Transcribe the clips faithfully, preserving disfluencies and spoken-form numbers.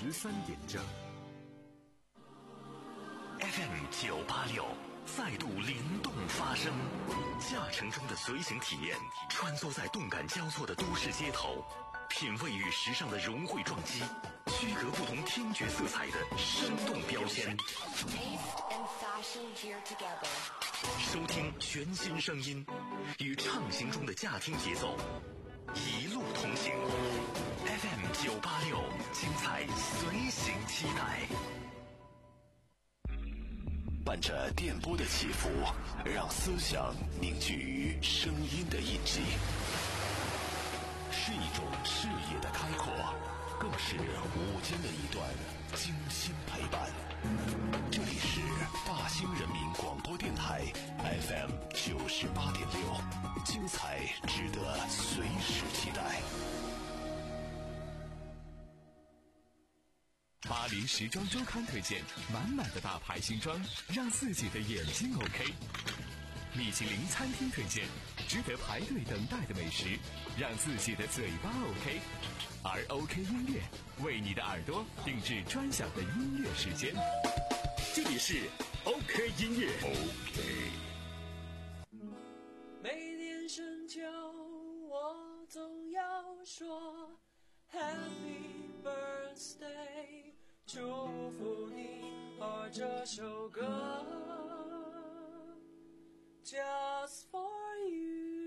十三点正。 F M 九八六再度灵动发声，驾乘中的随行体验，穿梭在动感交错的都市街头，品味与时尚的融汇撞击，区隔不同听觉色彩的生动标签。收听全新声音，与畅行中的驾听节奏，一路同行。F M 九八六，精彩随行期待。 伴着电波的起伏，让思想凝聚于声音的印记，是一种视野的开阔，更是午间的一段精心陪伴。这里是大兴人民广播电台 F M 九十八点六，精彩值得随时期待。 巴黎时装周刊推荐满满的大牌新装，让自己的眼睛 OK。米其林餐厅推荐值得排队等待的美食，让自己的嘴巴 OK。而 OK 音乐为你的耳朵定制专享的音乐时间，这里是 OK 音乐。 OK。 每年深秋我总要说 Happy Birthday， 祝福你，而这首歌 Just for you。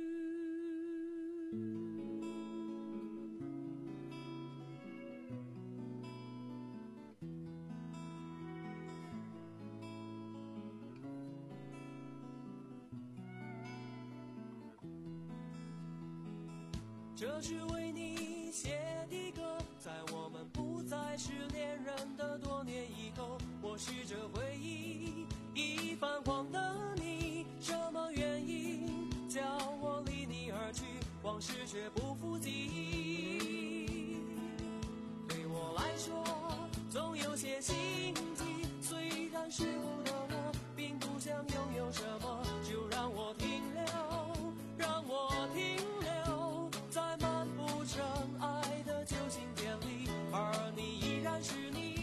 这是为你写的歌，在我们不再是恋人的多年以后，我试着回忆已泛黄的你，什么原因叫我离你而去，往事却不复记忆。对我来说总有些心悸，虽然世故的我并不想拥有什么，就让我停留，让我停留在漫步尘埃的旧信典里，而你依然是你。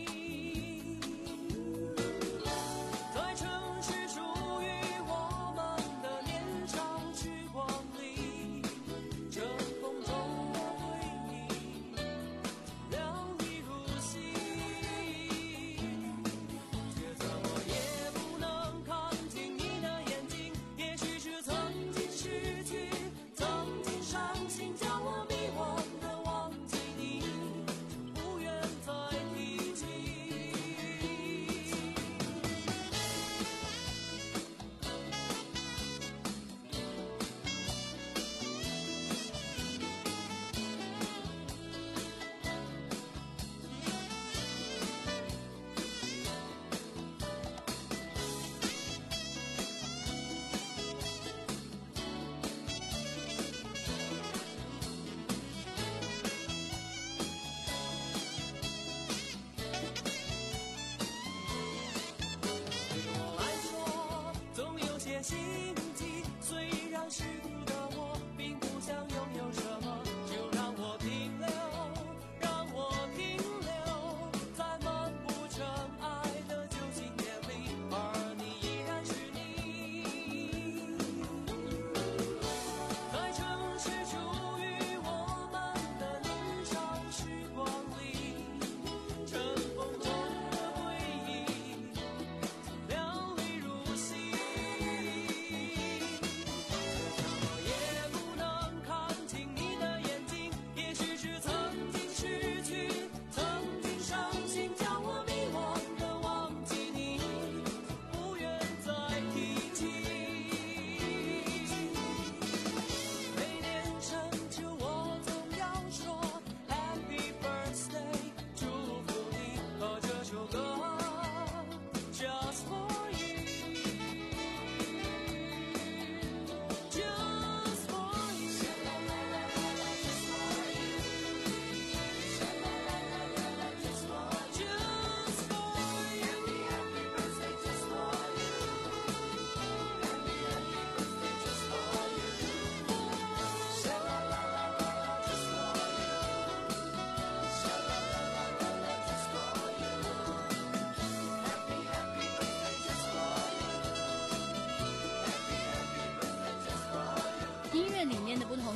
在城市属于我们的年少时光里，尘封中的回忆亮丽如昔，却怎么也不能看清你的眼睛，也许是曾经失去，曾经伤心，叫我迷惘的忘记你，不愿再提起。对我来说总有些心悸，虽然世故的我并不想拥有什么，就让我停留，让我停留在漫步尘埃的旧信典里，而你依然是你。在城市属于我们的年少时光里，尘封中的回忆亮丽如昔，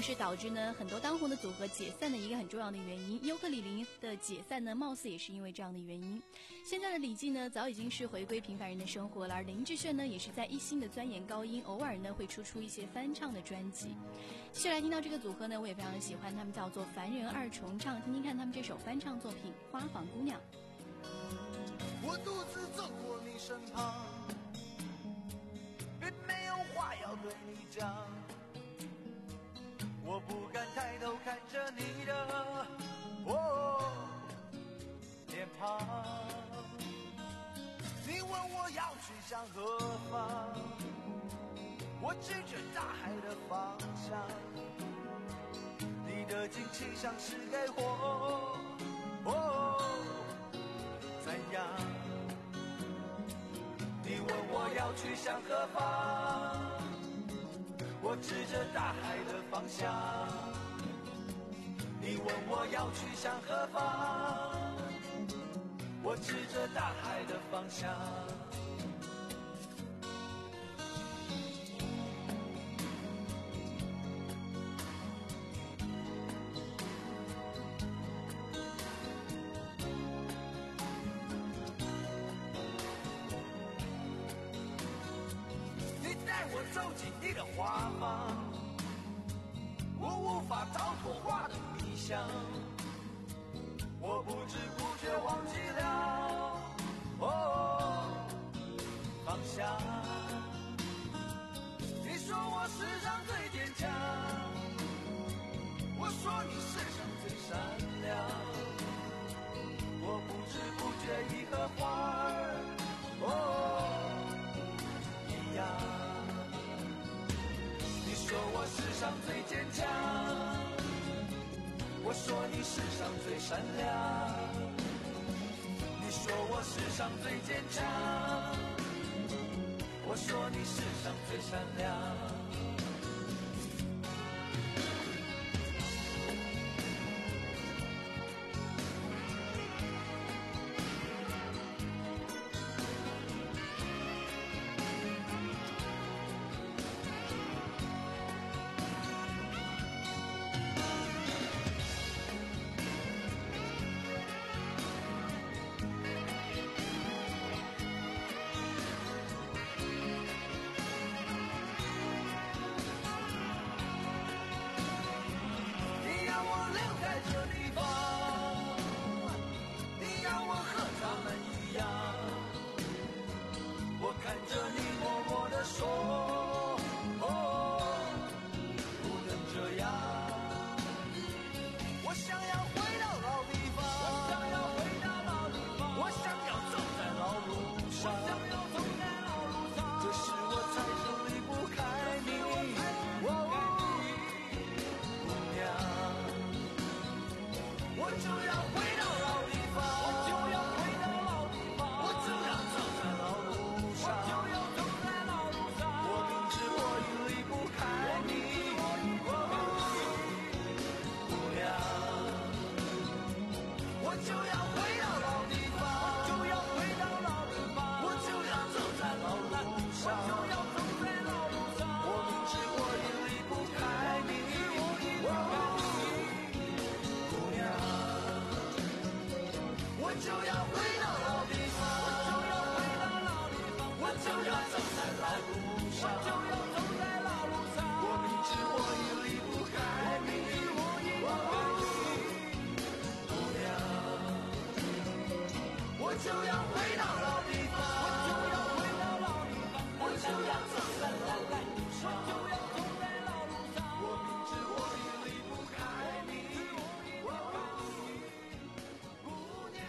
是导致呢很多当红的组合解散的一个很重要的原因。尤克里里的解散呢，貌似也是因为这样的原因。现在的李记呢，早已经是回归平凡人的生活了，而林志炫呢，也是在一心的钻研高音，偶尔呢会出出一些翻唱的专辑。接下来听到这个组合呢，我也非常的喜欢，他们叫做凡人二重唱，听听看他们这首翻唱作品《花房姑娘》。 我独自走过你身旁，并没有话要对你讲，我不敢抬头看着你的哦脸庞。你问我要去向何方，我指着大海的方向。你的惊奇像是给我哦怎样？你问我要去向何方，我指着大海的方向。你问我要去向何方，我指着大海的方向。我走进你的花房，我无法逃脱花的迷香，我不知不觉忘记了哦方向。你说我世上最坚强，我说你世上最善良，我不知不觉已和花儿哦一样。你说我世上最坚强，我说你世上最善良。你说我世上最坚强，我说你世上最善良。说哦，不能这样。我想要回到老地方，我想要回到老地方，我想要走在老路上，我想要走在老路上。可是我才是离不开你，哦，姑娘，我就要回到老地方，我就要回到老地方，我就要走在老路上，我就要走在老路上。我明知我已离不开你，哦，姑娘，我就要回到老地方，我就要回到老地方，我就要走在老路上，我就要走在老路上。我明知我已离不开你，哦，姑娘，我就要回到老地方，我就要回到老地方，我就要走在老路上，我就要走在老路上。我明知我已离不开你，哦，姑娘，我就要回到老地方，我就要回到老地方，我就要走在老路上，我就要走在老路上。我明知我已离不开你，哦，姑娘，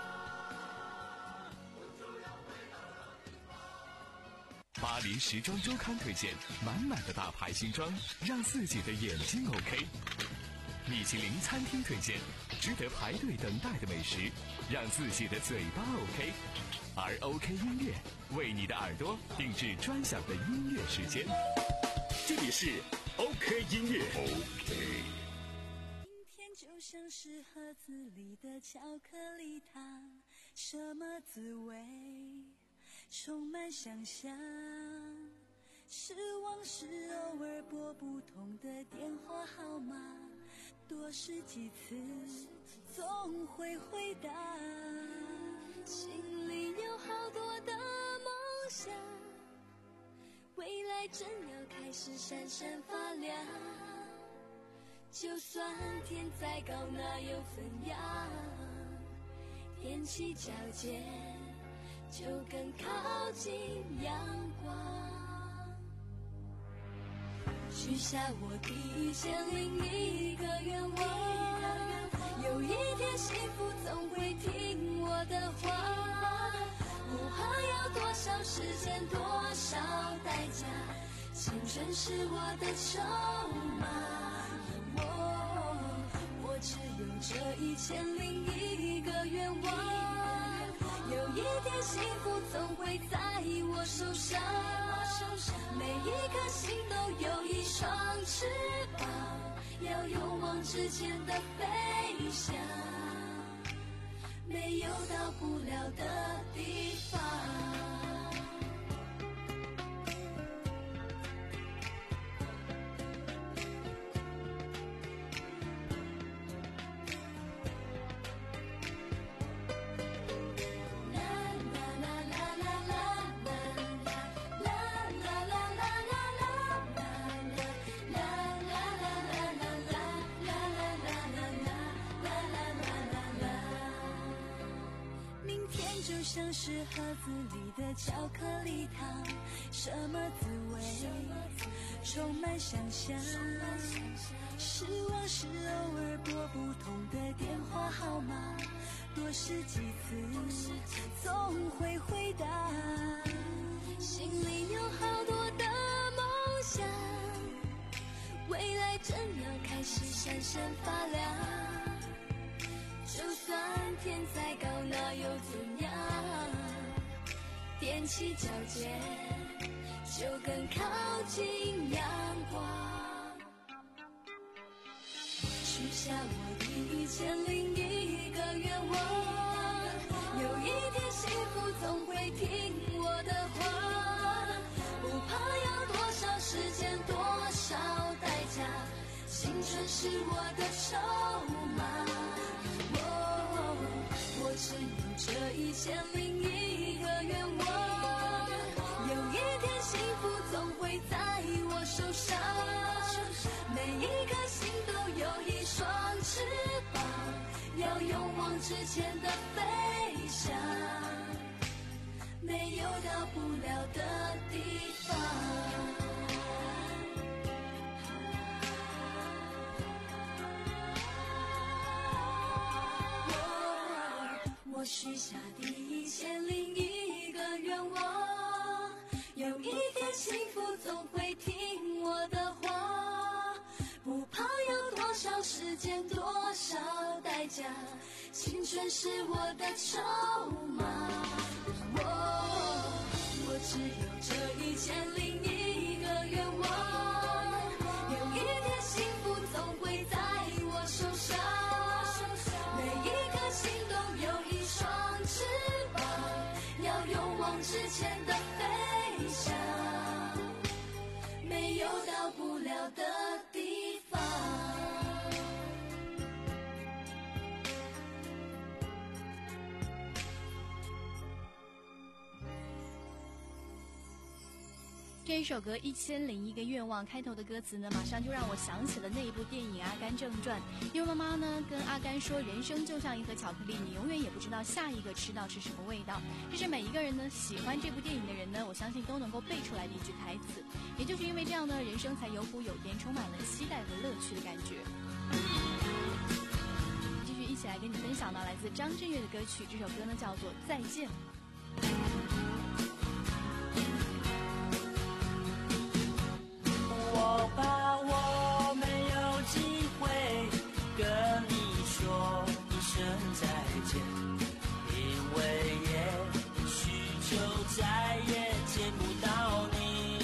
我就要回到老地方。 巴黎时装周刊推荐满满的大牌新装，让自己的眼睛 OK。米其林餐厅推荐值得排队等待的美食，让自己的嘴巴 OK。而 OK 音乐为你的耳朵定制专享的音乐时间。这里是 OK 音乐 OK。 今天就像是盒子里的巧克力糖，什么滋味充满想象， 是往事偶尔拨不通的电话号码，多试几次总会回答。心里有好多的梦想，未来正要开始闪闪发亮，就算天再高哪有分样，踮起脚尖就更靠近阳光。许下我第一千零一个愿望，有一天幸福总会听我的话，不怕要多少时间多少代价，青春是我的筹码。我我只有这一千零一个愿望，有一天幸福总会在我手上，每一颗心都有一双翅膀，要勇往直前的飞翔，没有到不了的地方。就像是盒子里的巧克力糖，什么滋味充满想象，是往事偶尔拨不通的电话号码，多试几次总会回答。心里有好多的梦想，未来正要开始闪闪发亮，就算天再高那又怎样，踮起脚尖就更靠近阳光。许下我第一千零一个愿望，有一天幸福总会听我的话，不怕要多少时间多少代价，青春是我的筹码。我只有这一千零一个愿望，有一天幸福总会在我手上，每一颗心都有一双翅膀，要勇往直前的飞翔，没有到不了的地方。我许下第一千零一个愿望，有一天幸福总会听我的话，不怕要多少时间多少代价，青春是我的筹码。我我只有这一千零一个愿望，有一天幸福总会在我手上，每一颗心都有一双翅膀，要勇往直前的飞翔，没有到不了的地方。 这一首歌《一千零一个愿望》开头的歌词呢，马上就让我想起了那一部电影《阿甘正传》。因为妈妈呢跟阿甘说，人生就像一盒巧克力，你永远也不知道下一个吃到是什么味道。这是每一个人呢喜欢这部电影的人呢，我相信都能够背出来的一句台词。也就是因为这样呢，人生才有苦有甜，充满了期待和乐趣的感觉。继续一起来跟你分享到来自张震岳的歌曲，这首歌呢叫做《再见》。 我怕我没有机会跟你说一声再见，因为也许就再也见不到你。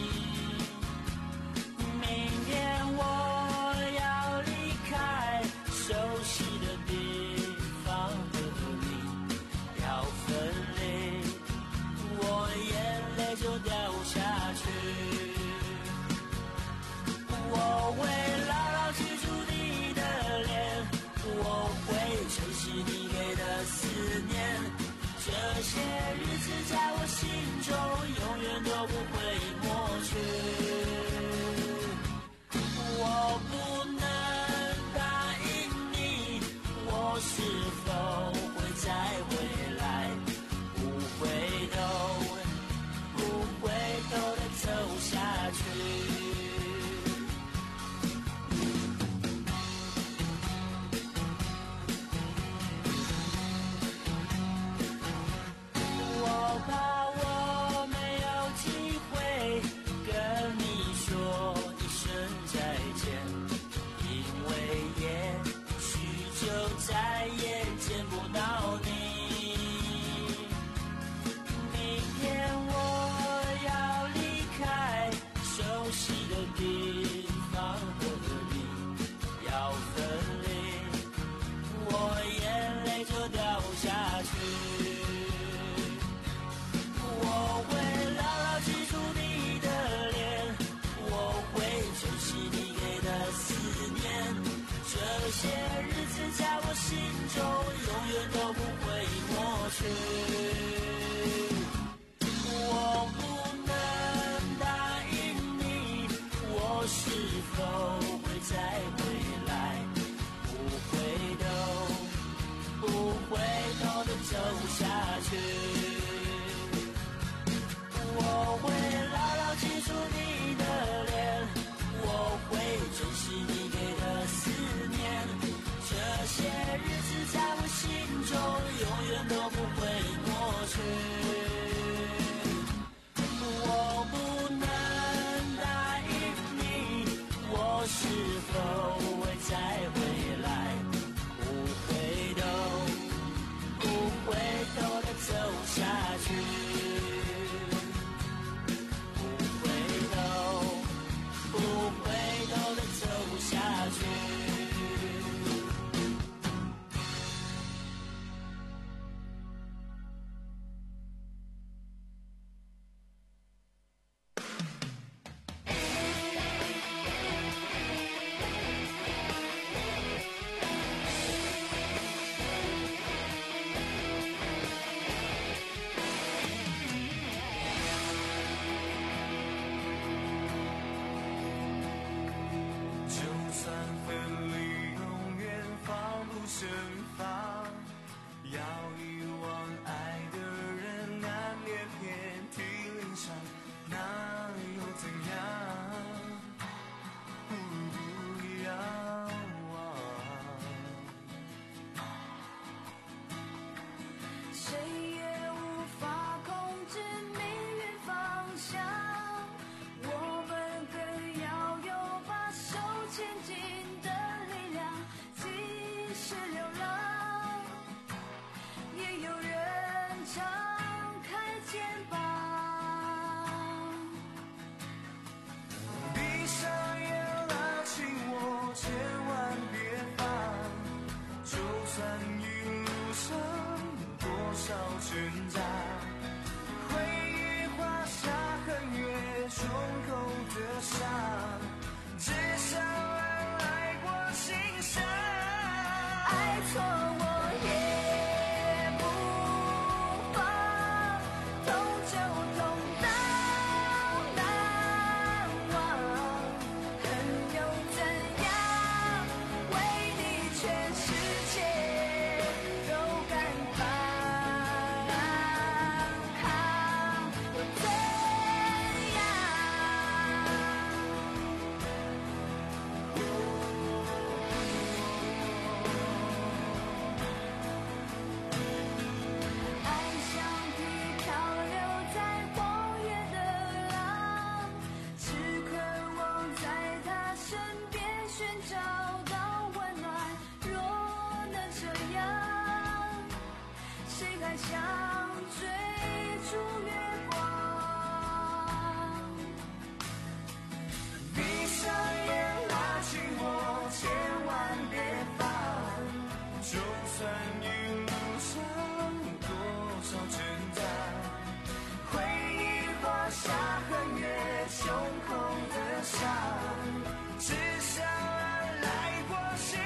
明天我要离开熟悉的地方和你，要分离些日子在我心中永远都不会抹去。我不能答应你，我是否会再回来，不回头，不回头的走下去。再也见不到你。明天我要离开熟悉的地方和你，要分离，我眼泪就掉下去。我会牢牢记住你的脸，我会珍惜你给的思念。这些日子在我心中永远都不会抹去。我不能答应你，我是否会再回来，不回头，不回头的走下去。我会牢牢记住你的脸，我会珍惜你给的思念。这些日子在我心中永远都不会抹去。我不能答应你，我是否会再回来，不回头，不回头的走下去。不回头，不回头的走下去。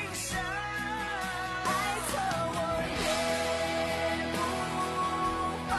爱错我也不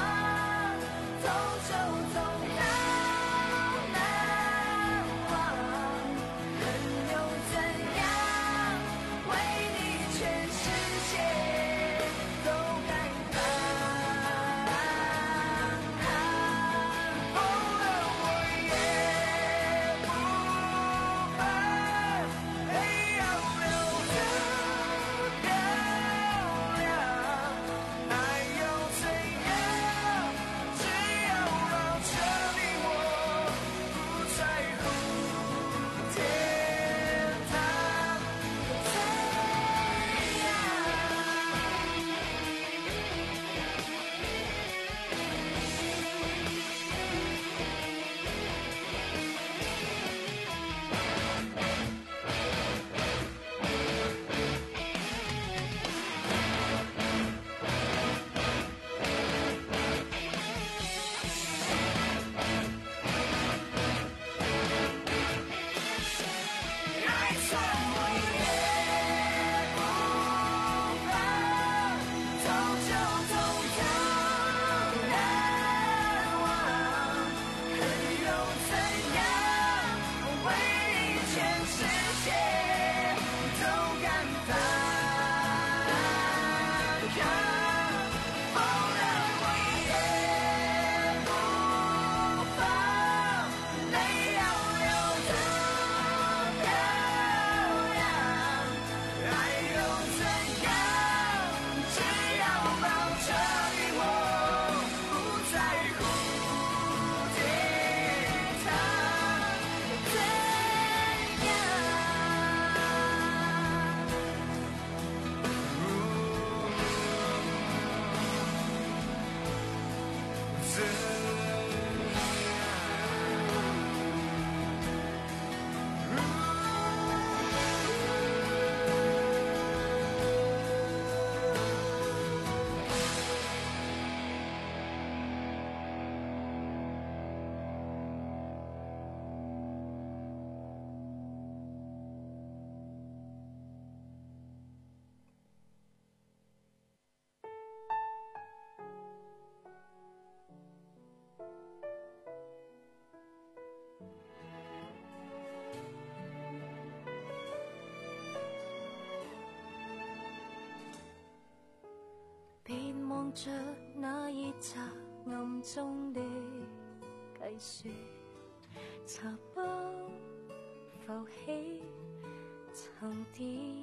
望着那熱茶暗中的計算，茶包浮起沉澱。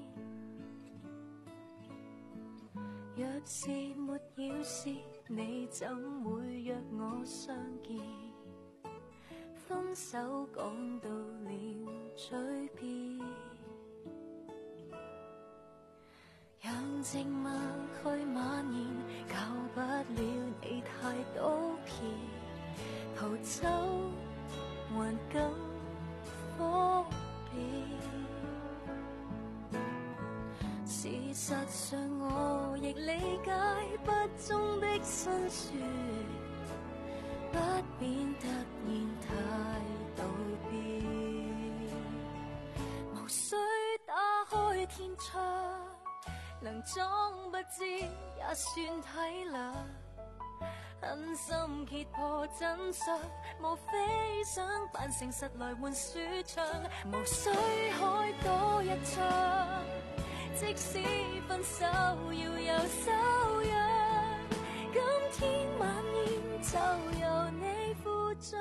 若是沒要事，你怎會約我相見？分手講到了嘴邊，讓寂寞去蔓延，教不了你太多遍，逃走還更方便。事實上我亦理解不忠的辛酸，不免突然太道別，無需打開天窗，能裝不知也算體諒，狠心揭破真相，無非想扮誠實來換舒暢，無需開多一槍，即使分手要有修養，今天晚宴就由你負責。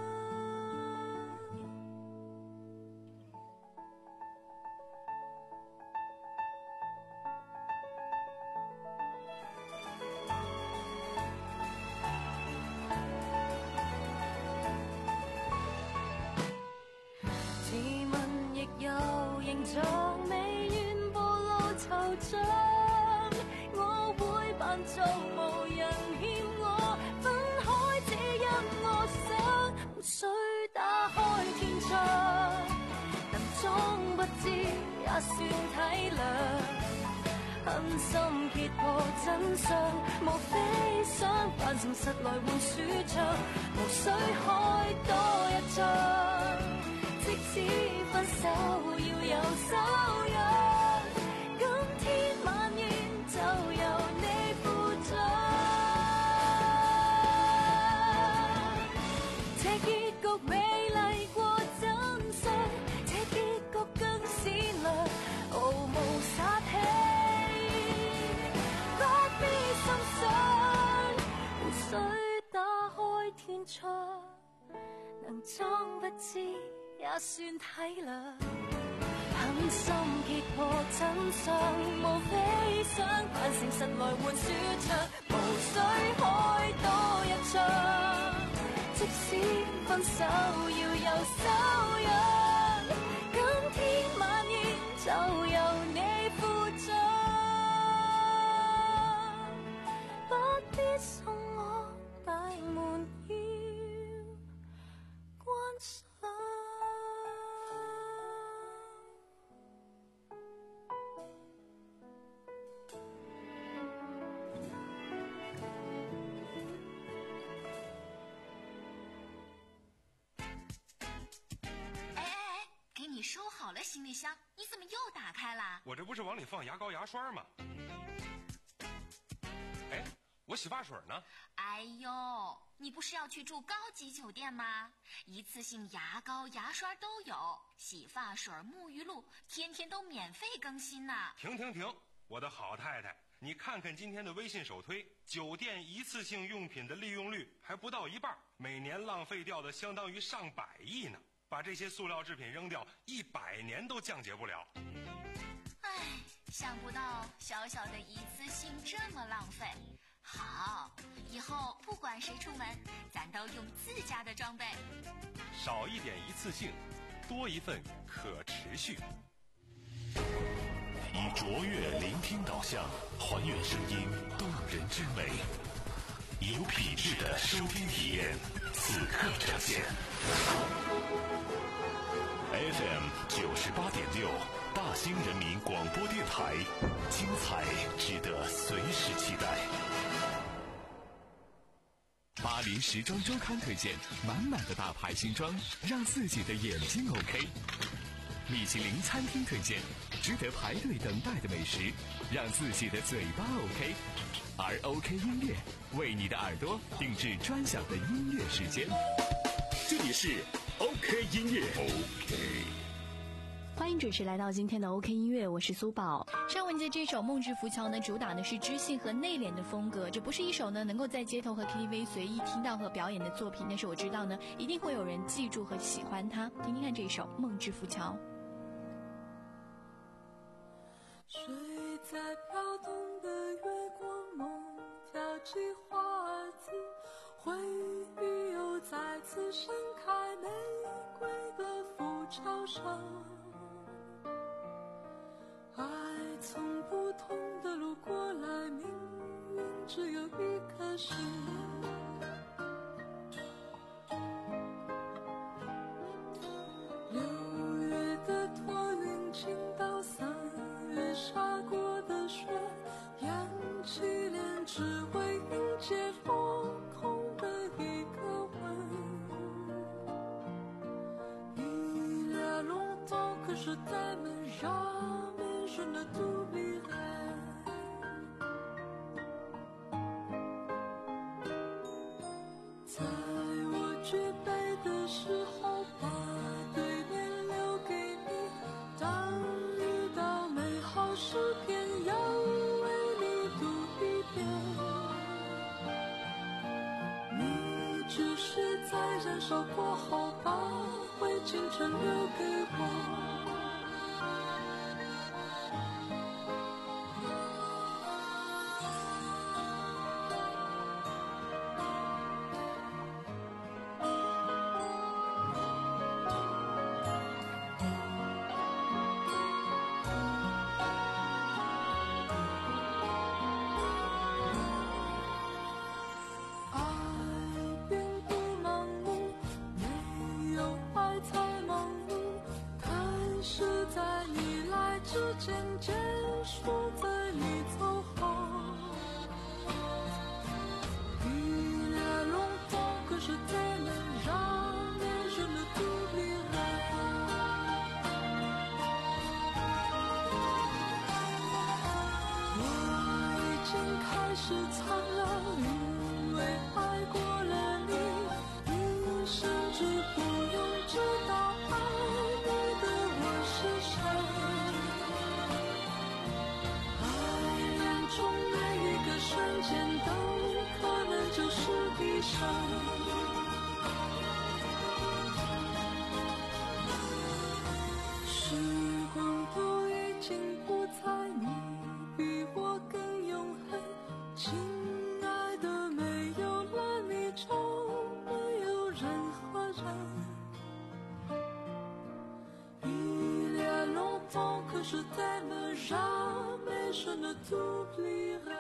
自問亦有形狀未願暴露惆悵，我會扮做無人欠我，分開只因我想，無需打開天窗，能裝不知也算體諒，狠心揭破真相，無非想扮誠實來換舒暢，無需開多一張，即使分手要有修養，今天晚宴就由你負責。這結局美麗過真相，這結局更善良，毫無殺氣，不必心傷，無需打開天窗，能裝不知也算體諒，狠心揭破真相，無非想扮誠實來換舒暢，無需開多一槍，即使分手要有修養，今天晚宴就由你負責，不必送我大門要關上。 你收好了行李箱，你怎么又打开了？ 我这不是往里放牙膏牙刷吗？哎，我洗发水呢？ 哎呦，你不是要去住高级酒店吗？一次性牙膏牙刷都有，洗发水沐浴露天天都免费更新呢。 停停停，我的好太太，你看看今天的微信首推，酒店一次性用品的利用率还不到一半，每年浪费掉的相当于上百亿呢。把这些塑料制品扔掉，一百年都降解不了。 唉，想不到小小的一次性这么浪费。好，以后不管谁出门，咱都用自家的装备。 少一点一次性，多一份可持续。 以卓越聆听导向，还原声音动人之美，有品质的收听体验，此刻呈现。F M 九十八点六，大兴人民广播电台，精彩值得随时期待。 巴黎时装周刊推荐，满满的大牌新装，让自己的眼睛 OK。米其林餐厅推荐，值得排队等待的美食，让自己的嘴巴 OK。而 OK 音乐为你的耳朵定制专享的音乐时间。这里是 OK 音乐 OK。 欢迎准时来到今天的 OK 音乐，我是苏宝。上为您文杰这首《梦之浮桥》呢，主打的是知性和内敛的风格，这不是一首呢能够在街头和 K T V 随意听到和表演的作品，但是我知道呢，一定会有人记住和喜欢它。听听看这首《梦之浮桥》。 水在飘动的月光，梦跳起花籽，回忆又再次盛开，玫瑰的浮桥上，爱从不同的路过来，命运只有一颗心。六月的托云倾倒，三月下过的雪，扬起脸只为迎接落空的一个吻。Il y a longtemps que je t'aime, jamais je ne t'oublierai。在我举杯的时候，把对面留给你，当遇到美好诗篇，要为你读一遍。你只是在燃烧过后，把灰烬全留给我。渐结束在你走后。Il y a longtemps que je t'aime, jamais je ne t'oublierai。我已经开始苍老，因为爱过了你，你甚至不用知道爱你的我是谁。中每一个瞬间都可能就是一生。时光都已经不在，你比我更永恒。亲爱的，没有了你就没有任何人。Il y a longtemps que je t'aime, jamais je ne t'oublierai。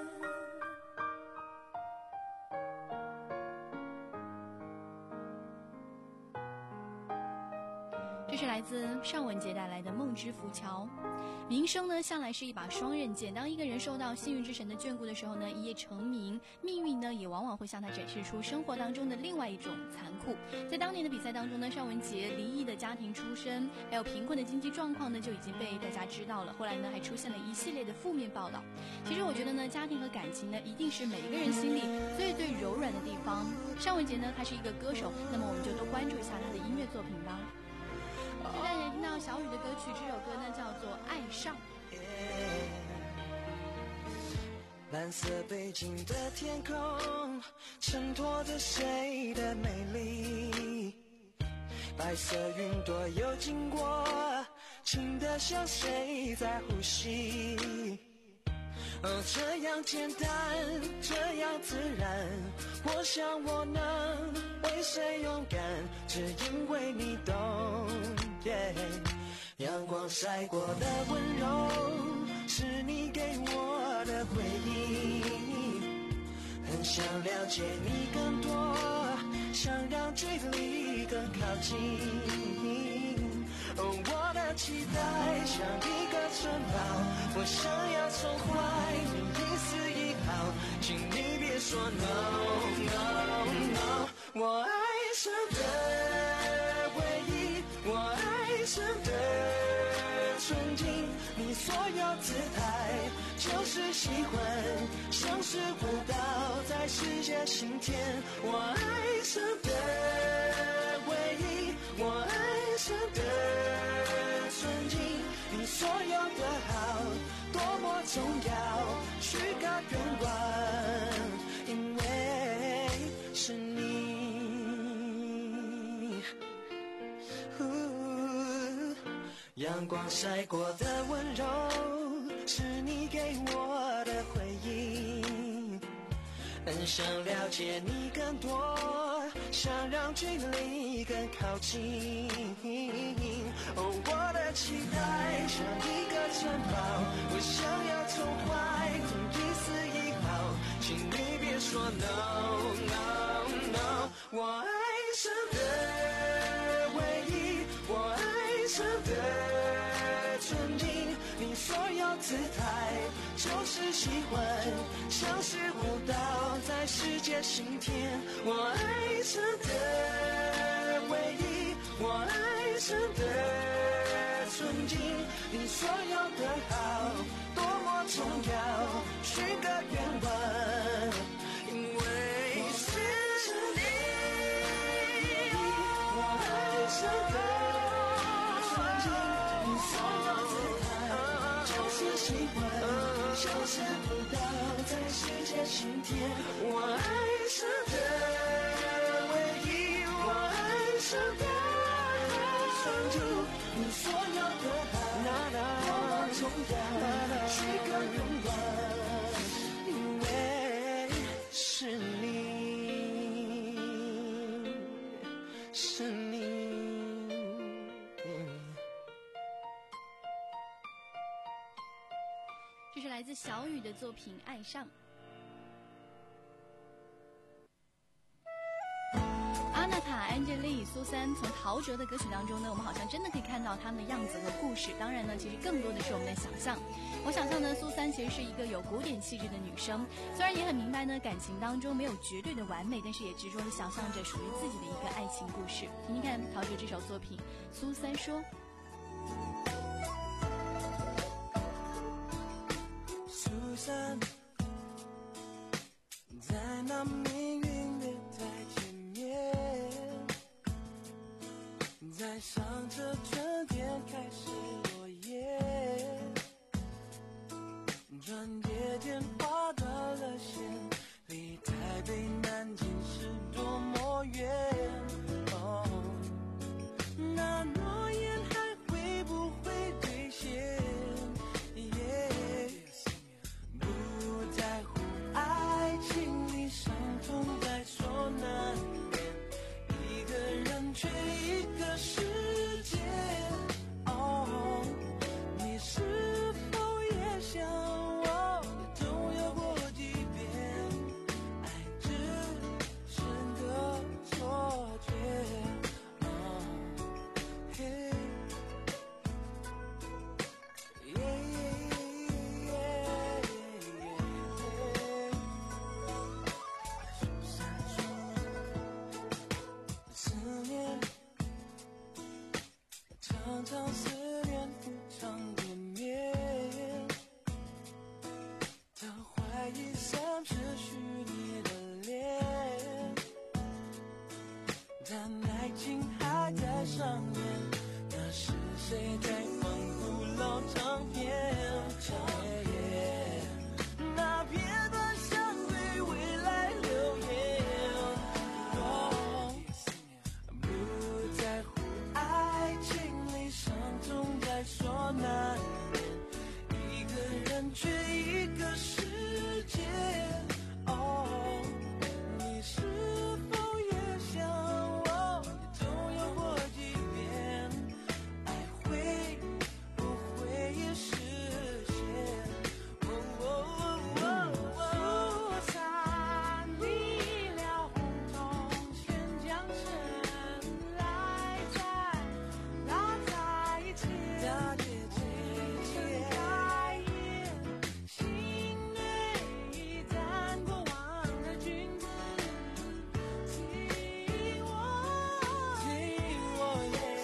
这是来自尚雯婕带来的《梦之浮桥》。名声呢，向来是一把双刃剑。当一个人受到幸运之神的眷顾的时候呢，一夜成名，命运呢，也往往会向他展示出生活当中的另外一种残酷。在当年的比赛当中呢，尚雯婕离异的家庭出身，还有贫困的经济状况呢，就已经被大家知道了。后来呢，还出现了一系列的负面报道。其实我觉得呢，家庭和感情呢，一定是每一个人心里最最柔软的地方。尚雯婕呢，她是一个歌手，那么我们就多关注一下她的音乐作品吧。现在也听到小雨的歌曲，这首歌呢叫做《爱上》。 蓝色背景的天空，衬托着谁的美丽？白色云朵又经过，轻得像谁在呼吸？哦，这样简单，这样自然，我想我能为谁勇敢，只因为你懂。Yeah， 阳光晒过的温柔，是你给我的回忆。很想了解你更多，想让距离更靠近。哦，我的期待像一个城堡，我想要从怀里一丝一毫，请你别说 no no no。我爱上的唯一，我爱上的憧憬，你所有姿态就是喜欢，像是舞蹈在世界心田。我爱上的唯一，我爱上的憧憬，你所有的好多么重要，许个愿望，因为是你。阳光晒过的温柔，是你给我的回应。很想了解你更多，想让距离更靠近。哦，我的期待像一个城堡，我想要从怀中一丝一毫，请你别说 no no no。我爱上的唯一，我爱上的纯净，你所有姿态就是喜欢，像是舞蹈在世界心田。我爱上的唯一，我爱上的纯净，你所有的好多么重要，许个愿望，因为是你。我爱上的纯净，你所有姿态就是喜欢，像是舞蹈在世界心田。我爱上的唯一，我爱上的纯净，你所有的好多么重要，许个愿望，因为是你，是你。 这是来自小雨的作品《爱上》。阿娜塔、Angelique、苏珊，从陶喆的歌曲当中呢，我们好像真的可以看到他们的样子和故事。当然呢，其实更多的是我们的想象。我想象呢，苏珊其实是一个有古典气质的女生，虽然也很明白呢，感情当中没有绝对的完美，但是也执着的想象着属于自己的一个爱情故事。听听看陶喆这首作品《苏珊说》。 苏珊，在那命运的台前面，在上着春天开始落叶，转眼间划断了线，离台北南京是多么远。哦，那诺言还会不会兑现？难免一个人却一个世界。哦，你是否也像我，也总有过几遍，爱只是个错觉。哦，嘿，耶耶耶耶。思念，常常思念不常见面，当怀疑丧失虚拟的脸，但爱情还在上演，那是谁在放古老唱片？那片段像对未来留言。哦，不在乎爱情里伤痛在说难免，一个人却一个世界。哦，你是否也像我，也总有过几遍，爱会不会也实现？哦哦哦哦，苏珊，你了红铜线将深来在拉在一起，大姐姐开眼，心内已沾过往的君子，听我，听我耶。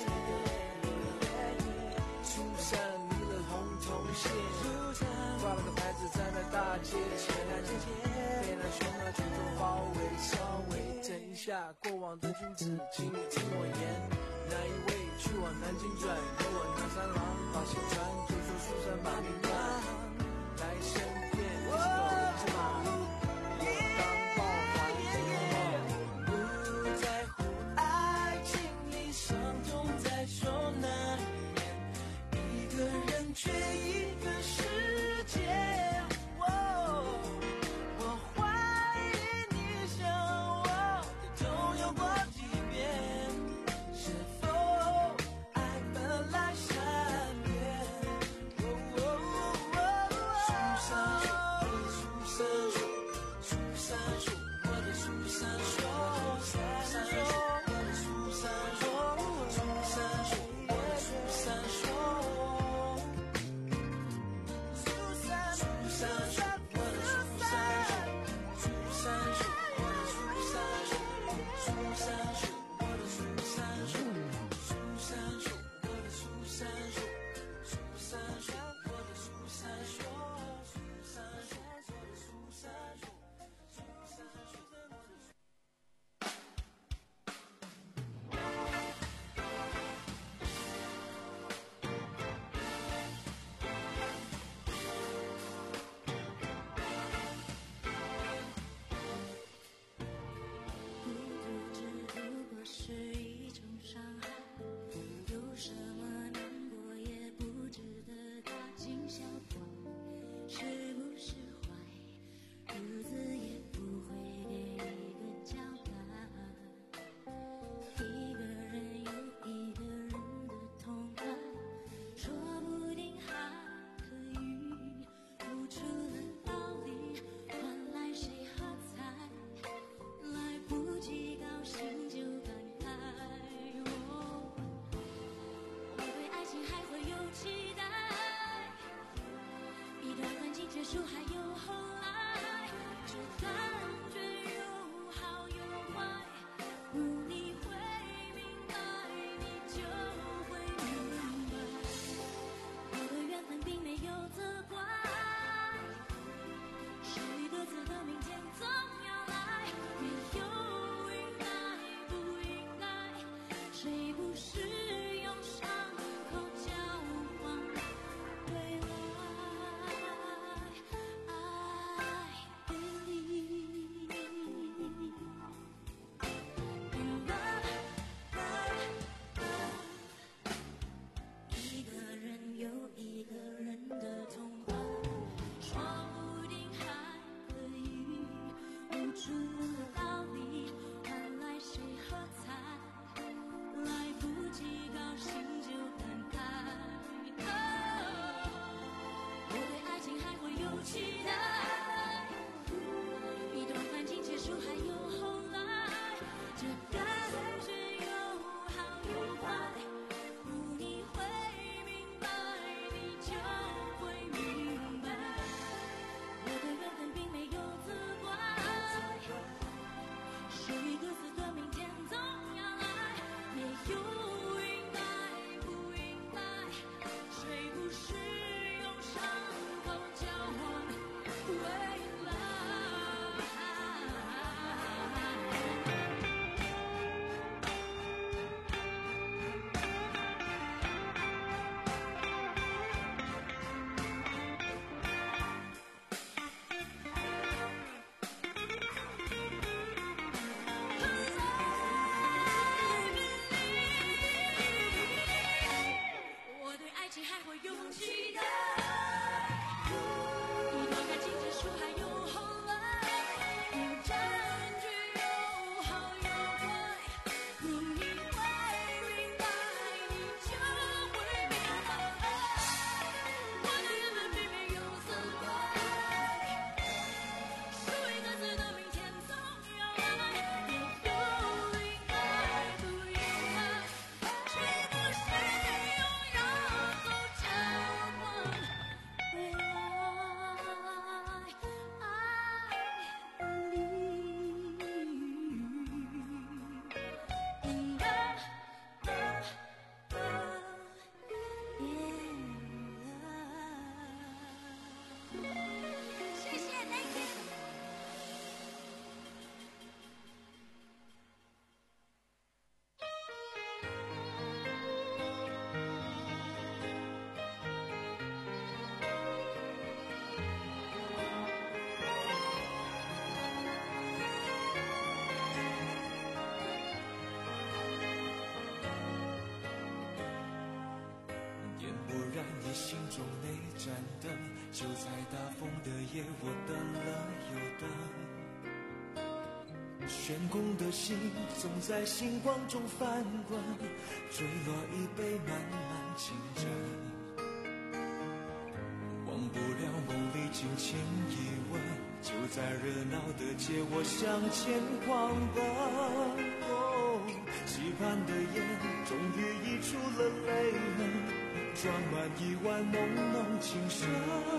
苏珊，你了红铜线，挂了个牌子站在大街前，被那喧闹群众包围包围。等一下，过往的君子，请你听我言。那一位去往南京转，由我南三郎把线传，就说苏珊把命断。 出的道理，换来谁喝彩？来不及高兴就感慨。我对爱情还会有期待，一段感情结束还有后来，这感觉有好有坏，不你会明白，你就会明白。我对缘分并没有责怪，属于各自的明天总要来，没有明白不明白，谁不是用伤口交换未来。我对爱情还会有期待，一段感情结束还有后来，有占据有好有坏，如你会明白，你就会明白。我对缘分并没有责怪，属于各自的明天总要来，没有明白不明白，谁不是用要走交换未来。爱你，哒哒哒谢谢 ，Thank you。 点不燃你心中那盏灯，就在大风的夜，我等了又等。悬空的心总在星光中翻滚，坠落一杯漫漫情真。忘不了梦里轻轻一吻，就在热闹的街，我向前狂奔。哦，期盼的眼终于溢出了泪痕，装满一碗浓浓情深。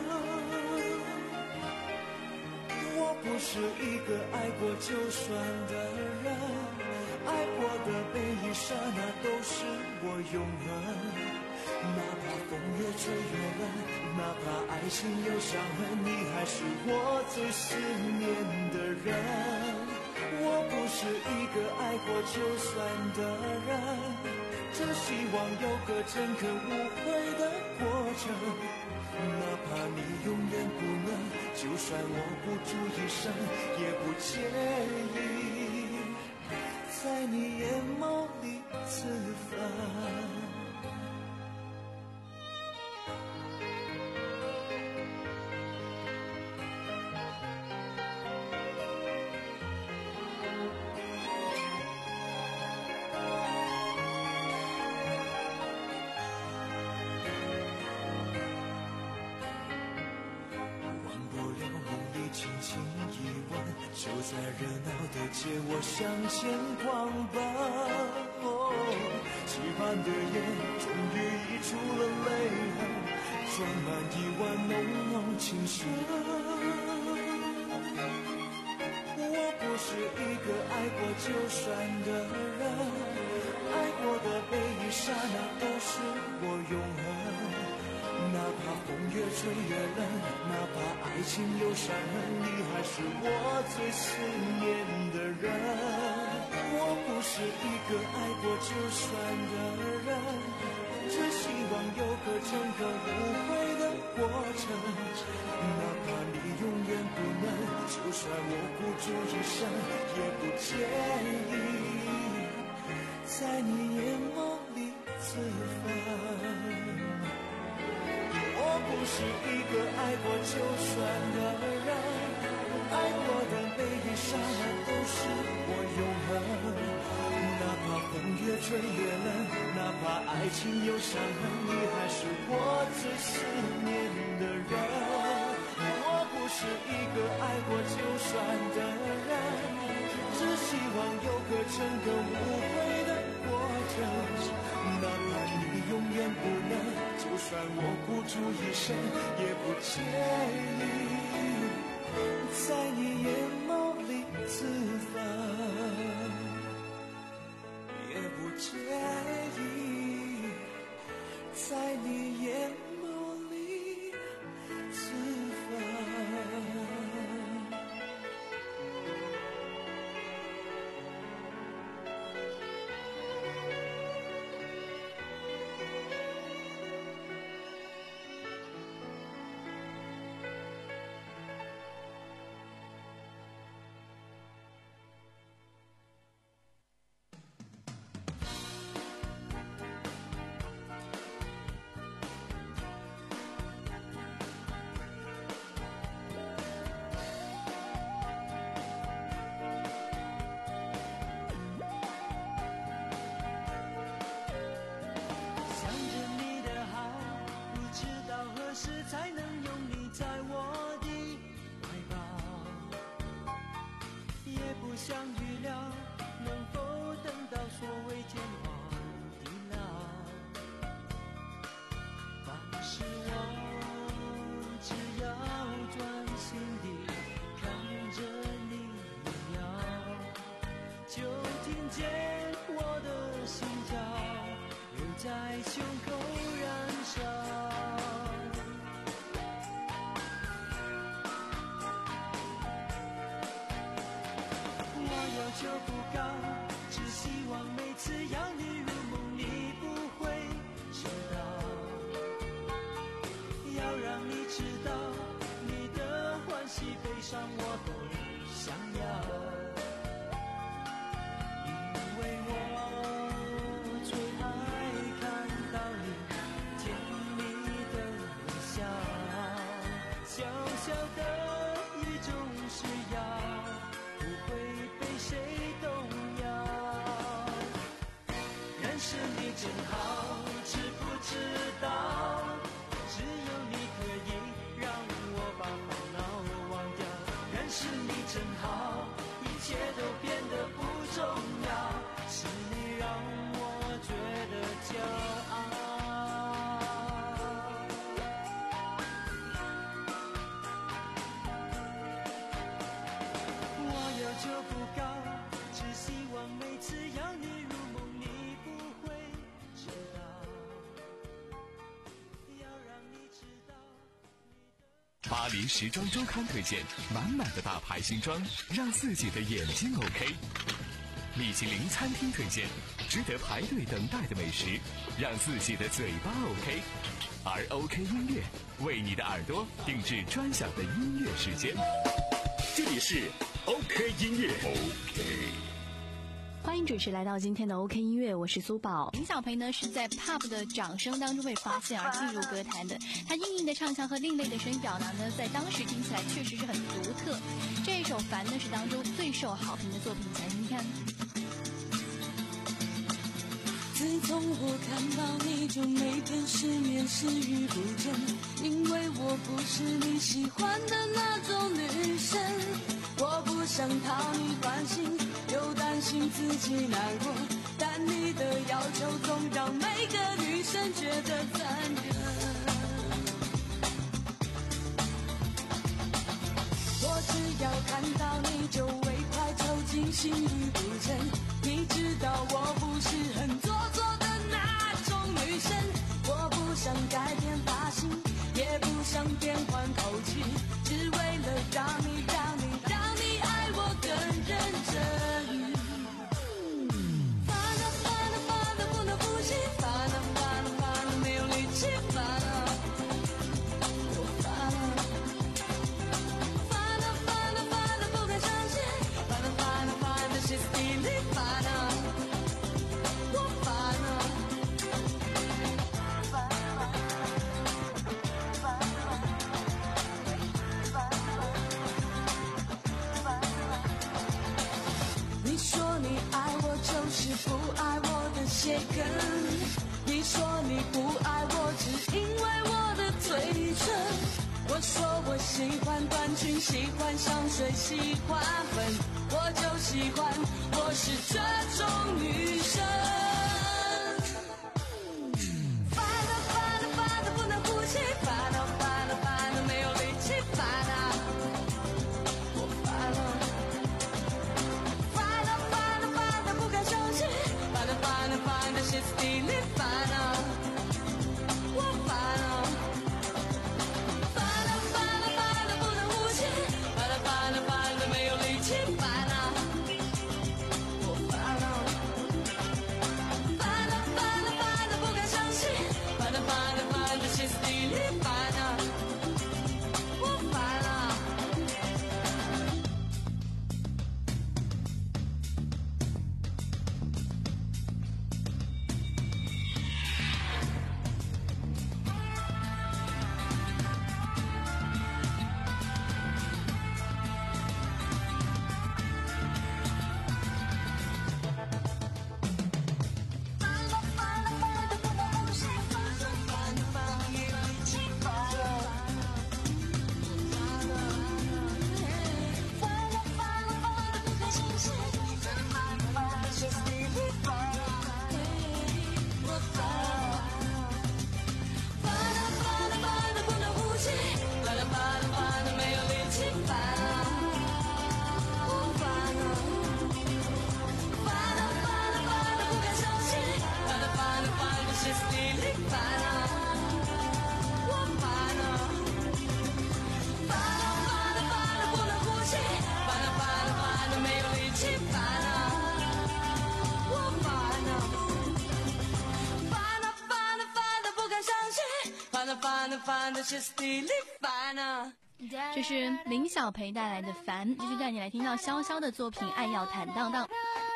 我不是一个爱过就算的人，爱过的每一刹那都是我永恒。哪怕风越吹越冷，哪怕爱情有伤痕，你还是我最思念的人。我不是一个爱过就算的人，只希望有个诚恳无悔的过程。哪怕你永远不能，就算我不住一生，也不介意在你眼眸里自焚。就在热闹的街，我向前狂奔。哦，期盼的眼终于溢出了泪痕，装满一碗浓浓情深。我不是一个爱过就算的人，爱过的每一刹那都是我永恒。哪怕风越吹越冷，哪怕爱情有伤痕，你还是我最思念的人。我不是一个爱过就算的人，只希望有个诚恳无悔的过程。哪怕你永远不能，就算我孤注一生，也不介意在你眼眸里自焚。我不是一个爱过就算的人，爱过的每一刹那都是我永恒。哪怕风越吹越冷，哪怕爱情有伤痕，你还是我最思念的人。我不是一个爱过就算的人，只希望有个整个无悔的过程。哪怕你永远不能，就算我孤注一生，也不介意在你眼眸里自焚，也不介意在你眼眸里自焚。才能拥你在我的怀抱，也不想预料能否等到所谓天荒地老。当时我只要专心地看着你摇，就听见我的心跳又在胸口燃烧。就不高，只希望每次要你入梦，你不会迟到。要让你知道，你的欢喜悲伤我都想要。因为我最爱看到你甜蜜的微笑，小小的一种需要，不会被谁动摇。认识你真好，知不知道？只有你可以让我把烦恼忘掉。认识你真好，一切都变得不重要。是你让我觉得骄傲。我要求不高，只希望每次要你入梦，你不会知道。要让你知道。 巴黎时装周刊推荐满满的大牌新装，让自己的眼睛 OK。米其林餐厅推荐值得排队等待的美食，让自己的嘴巴 OK。而 OK 音乐为你的耳朵定制专享的音乐时间。 这里是 OK 音乐 OK。 欢迎准时来到今天的 OK 音乐，我是苏宝。林小培呢是在 pub 的掌声当中被发现而进入歌坛的，他硬硬的唱腔和另类的声音表达呢，在当时听起来确实是很独特。这一首《烦》呢是当中最受好评的作品，来听听看。 自从我看到你，就每天失眠食欲不振，因为我不是你喜欢的那种女生。我不想讨你欢心，又担心自己难过，但你的要求总让每个女生觉得残忍。我只要看到你，就为快抽筋，心律不整。你知道我不是很做作的那种女生，我不想改变发型，也不想变换口气，只为了让你让你让你爱我更认真。烦啊烦啊烦啊不能呼吸，烦啊烦啊烦啊没有力气，烦啊我烦啊烦啊烦啊烦啊不敢相信，烦啊烦啊烦的歇斯底里，烦啊我烦啊烦啊烦啊切根。你说你不爱我，只因为我的嘴唇。我说我喜欢短裙，喜欢香水，喜欢粉，我就喜欢，我是这种女生。烦啊烦啊烦啊，不能呼吸，烦啊烦啊烦啊，没有力气，烦啊，我烦了。烦啊烦啊烦啊，不敢相信，烦啊烦啊烦啊，歇斯底里，烦啊，我烦了。烦啊烦啊烦啊，不能呼吸，烦啊烦啊烦啊，没有力气，烦啊，我烦了。烦啊烦啊烦啊，不敢相信，烦啊烦啊烦啊，歇斯底里，烦啊，我烦了。 这是林小培带来的《烦》，继续带你来听到潇潇的作品《爱要坦荡荡》。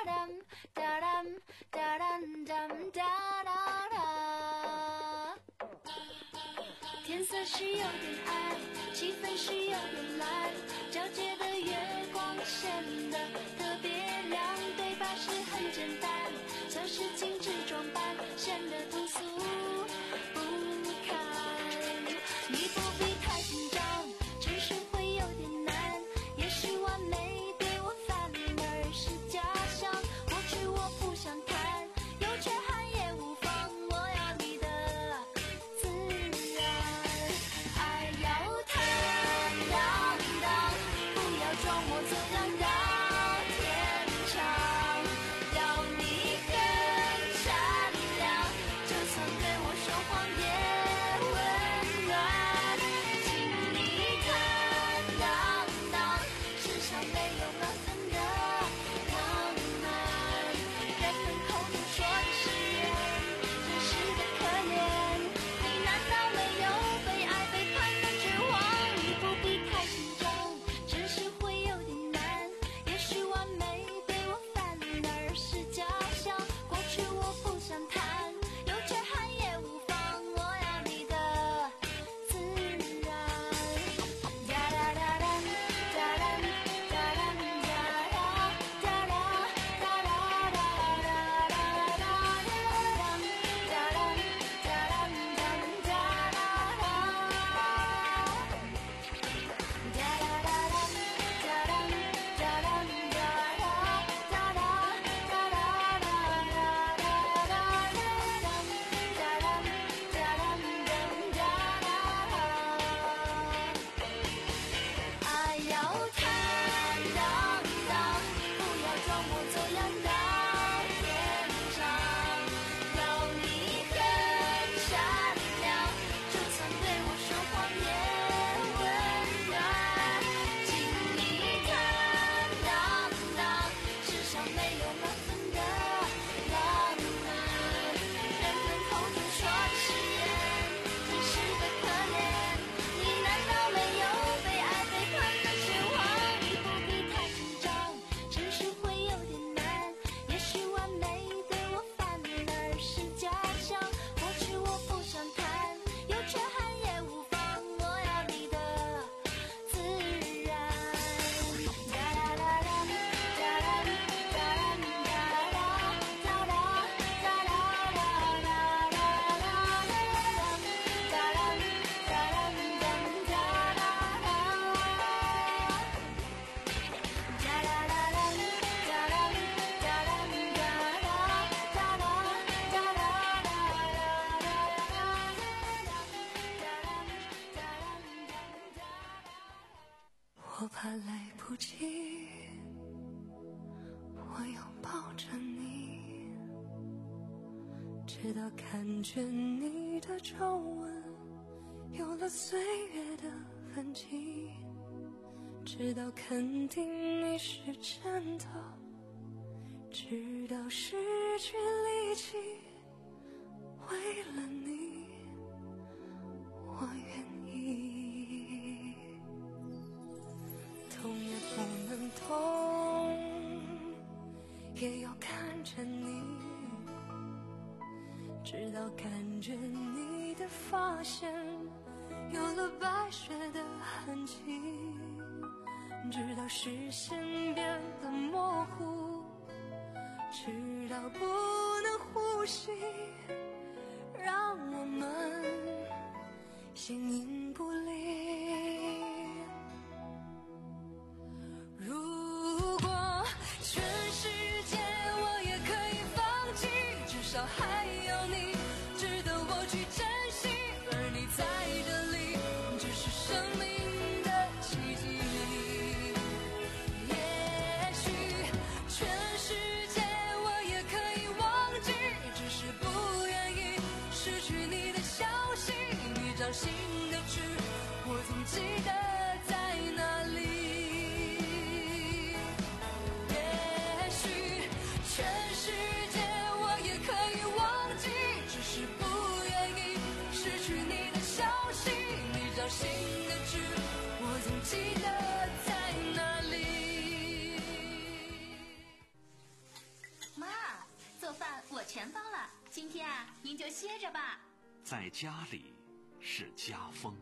天色是有点暗，气氛是有点蓝，皎洁的月光显得特别亮，对白是很简单，小事情只装扮，显得通俗不堪。你不必太紧张，城市会有点难，也许完美对我反而是假象，过去我不想谈，有缺憾也无妨，我要你的自然。爱要坦荡荡，不要装模作样到天长，要你更善良，就直到看见你的皱纹有了岁月的痕迹，直到肯定你是真的，直到失去力气，为了你我愿意。痛也不能痛，也要看着你，直到感觉你的发线有了白雪的痕迹，直到视线变得模糊，直到不能呼吸，让我们形影不离。如果全世界我也可以放弃，至少还有你值得我去珍惜，而你在这里只是生命的奇迹。也许全世界我也可以忘记，只是不愿意失去你的消息，一张新的纸我总记得在哪里。也许全世界我也可以忘记，只是不愿意失去你的消息，一张新的纸我总记得在哪里。 妈，做饭我全包了，今天啊您就歇着吧。 在家里是家风。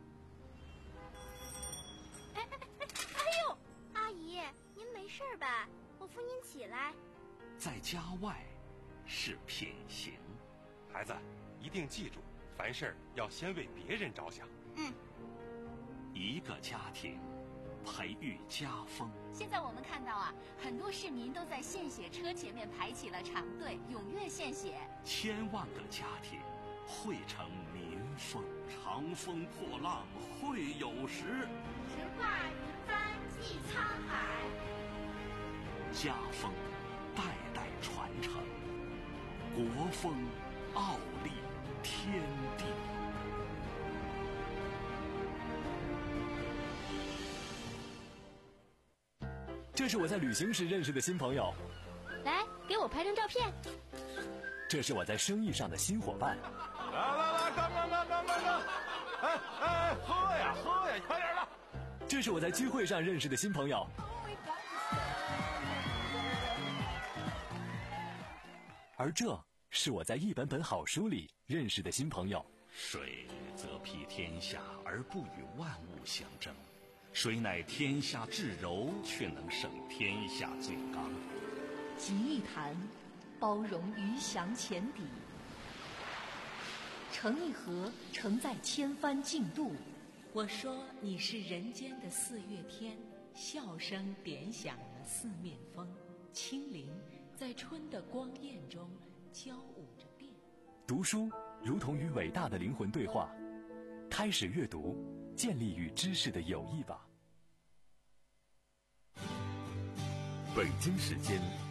哎哎哎哎呦，阿姨，您没事吧？我扶您起来。 在家外是品行。 孩子，一定记住，凡事要先为别人着想。 嗯。 一个家庭培育家风。 现在我们看到啊，很多市民都在献血车前面排起了长队，踊跃献血。 千万个家庭汇成民风。长风破浪会有时， 直挂云帆济沧海。 家风代代传承，国风傲立天地。 这是我在旅行时认识的新朋友， 来，给我拍张照片。 这是我在生意上的新伙伴。 来来来，干干干干干干！哎哎，喝呀喝呀，快点的！ 这是我在聚会上认识的新朋友。而这是我在一本本好书里认识的新朋友。 水则披天下而不与万物相争，水乃天下至柔，却能胜天下最刚。 集一坛，包容鱼翔浅底；盛一盒，承载千帆竞渡。我说你是人间的四月天，笑声点响了四面风，轻灵在春的光艳中交舞着变。 读书如同与伟大的灵魂对话，开始阅读，建立与知识的友谊吧。 北京时间